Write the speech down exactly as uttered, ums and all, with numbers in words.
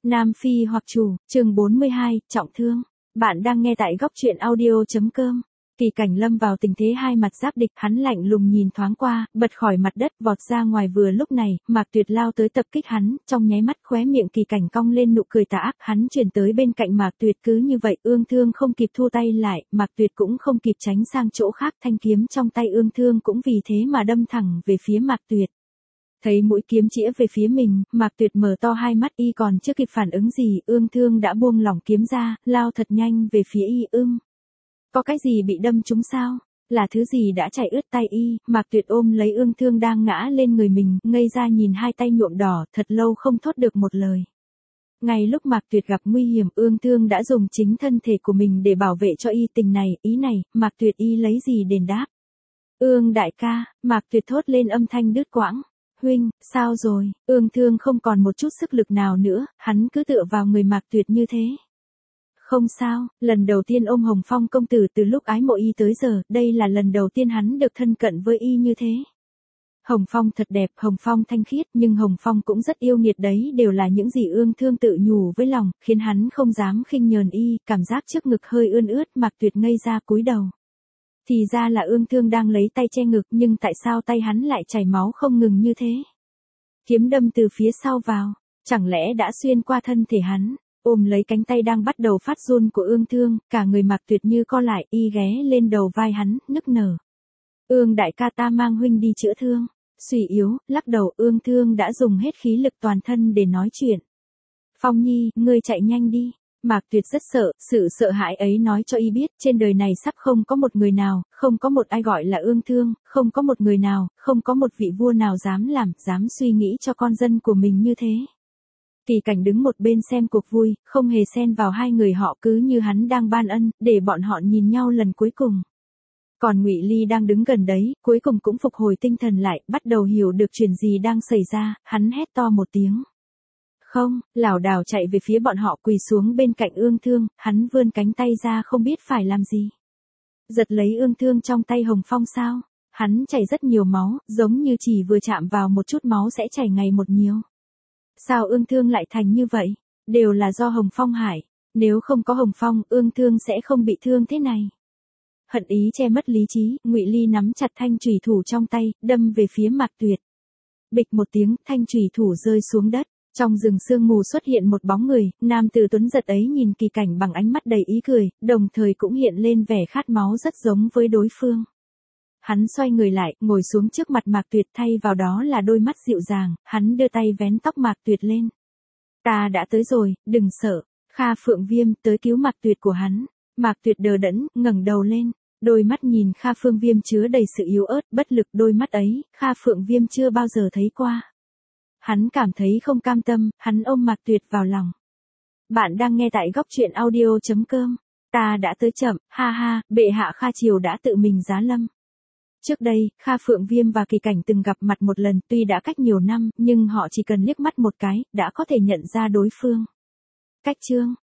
Nam phi hoặc chủ, chương bốn mươi hai, trọng thương. Bạn đang nghe tại góc truyện audio.com. Kỳ Cảnh lâm vào tình thế hai mặt giáp địch, hắn lạnh lùng nhìn thoáng qua, bật khỏi mặt đất vọt ra ngoài. Vừa lúc này, Mạc Tuyệt lao tới tập kích hắn, trong nháy mắt khóe miệng Kỳ Cảnh cong lên nụ cười tà ác, hắn chuyển tới bên cạnh Mạc Tuyệt. Cứ như vậy, Ương Thương không kịp thu tay lại, Mạc Tuyệt cũng không kịp tránh sang chỗ khác, thanh kiếm trong tay Ương Thương cũng vì thế mà đâm thẳng về phía Mạc Tuyệt. Thấy mũi kiếm chĩa về phía mình, Mạc Tuyệt mở to hai mắt, y còn chưa kịp phản ứng gì, Ương Thương đã buông lỏng kiếm ra, lao thật nhanh về phía y. Ưm. Có cái gì bị đâm trúng sao? Là thứ gì đã chảy ướt tay y? Mạc Tuyệt ôm lấy Ương Thương đang ngã lên người mình, ngây ra nhìn hai tay nhuộm đỏ, thật lâu không thốt được một lời. Ngay lúc Mạc Tuyệt gặp nguy hiểm, Ương Thương đã dùng chính thân thể của mình để bảo vệ cho y. Tình này, ý này, Mạc Tuyệt y lấy gì đền đáp? Ương đại ca, Mạc Tuyệt thốt lên âm thanh đứt quãng. Huynh, sao rồi? Ương Thương không còn một chút sức lực nào nữa, hắn cứ tựa vào người Mạc Tuyệt như thế. Không sao, lần đầu tiên ôm Hồng Phong công tử từ lúc ái mộ y tới giờ, đây là lần đầu tiên hắn được thân cận với y như thế. Hồng Phong thật đẹp, Hồng Phong thanh khiết, nhưng Hồng Phong cũng rất yêu nghiệt đấy, đều là những gì Ương Thương tự nhủ với lòng, khiến hắn không dám khinh nhờn y. Cảm giác trước ngực hơi ươn ướt, Mạc Tuyệt ngây ra cúi đầu. Thì ra là Ương Thương đang lấy tay che ngực, nhưng tại sao tay hắn lại chảy máu không ngừng như thế? Kiếm đâm từ phía sau vào, chẳng lẽ đã xuyên qua thân thể hắn? Ôm lấy cánh tay đang bắt đầu phát run của Ương Thương, cả người Mạc Tuyệt như co lại, y ghé lên đầu vai hắn, nức nở. Ương đại ca, ta mang huynh đi chữa thương. Suy yếu, lắc đầu. Ương Thương đã dùng hết khí lực toàn thân để nói chuyện. Phong Nhi, ngươi chạy nhanh đi. Mạc Tuyệt rất sợ, sự sợ hãi ấy nói cho y biết, trên đời này sắp không có một người nào, không có một ai gọi là Ương Thương, không có một người nào, không có một vị vua nào dám làm, dám suy nghĩ cho con dân của mình như thế. Kỳ Cảnh đứng một bên xem cuộc vui, không hề xen vào hai người họ, cứ như hắn đang ban ân, để bọn họ nhìn nhau lần cuối cùng. Còn Ngụy Ly đang đứng gần đấy, cuối cùng cũng phục hồi tinh thần lại, bắt đầu hiểu được chuyện gì đang xảy ra, hắn hét to một tiếng. Không, lảo đảo chạy về phía bọn họ, quỳ xuống bên cạnh Ương Thương, hắn vươn cánh tay ra không biết phải làm gì. Giật lấy Ương Thương trong tay Hồng Phong sao? Hắn chảy rất nhiều máu, giống như chỉ vừa chạm vào một chút máu sẽ chảy ngày một nhiều. Sao Ương Thương lại thành như vậy? Đều là do Hồng Phong hại. Nếu không có Hồng Phong, Ương Thương sẽ không bị thương thế này. Hận ý che mất lý trí, Ngụy Ly nắm chặt thanh chùy thủ trong tay, đâm về phía Mạc Tuyệt. Bịch một tiếng, thanh chùy thủ rơi xuống đất. Trong rừng sương mù xuất hiện một bóng người, nam tử tuấn giật ấy nhìn Kỳ Cảnh bằng ánh mắt đầy ý cười, đồng thời cũng hiện lên vẻ khát máu rất giống với đối phương. Hắn xoay người lại, ngồi xuống trước mặt Mạc Tuyệt, thay vào đó là đôi mắt dịu dàng, hắn đưa tay vén tóc Mạc Tuyệt lên. Ta đã tới rồi, đừng sợ. Kha Phượng Viêm tới cứu Mạc Tuyệt của hắn. Mạc Tuyệt đờ đẫn, ngẩng đầu lên, đôi mắt nhìn Kha Phượng Viêm chứa đầy sự yếu ớt, bất lực. Đôi mắt ấy, Kha Phượng Viêm chưa bao giờ thấy qua. Hắn cảm thấy không cam tâm, hắn ôm Mạc Tuyệt vào lòng. Bạn đang nghe tại góc truyện audio.com. Ta đã tới chậm, ha ha, bệ hạ Kha Triều đã tự mình giá lâm. Trước đây, Kha Phượng Viêm và Kỳ Cảnh từng gặp mặt một lần, tuy đã cách nhiều năm, nhưng họ chỉ cần liếc mắt một cái, đã có thể nhận ra đối phương. Cách chương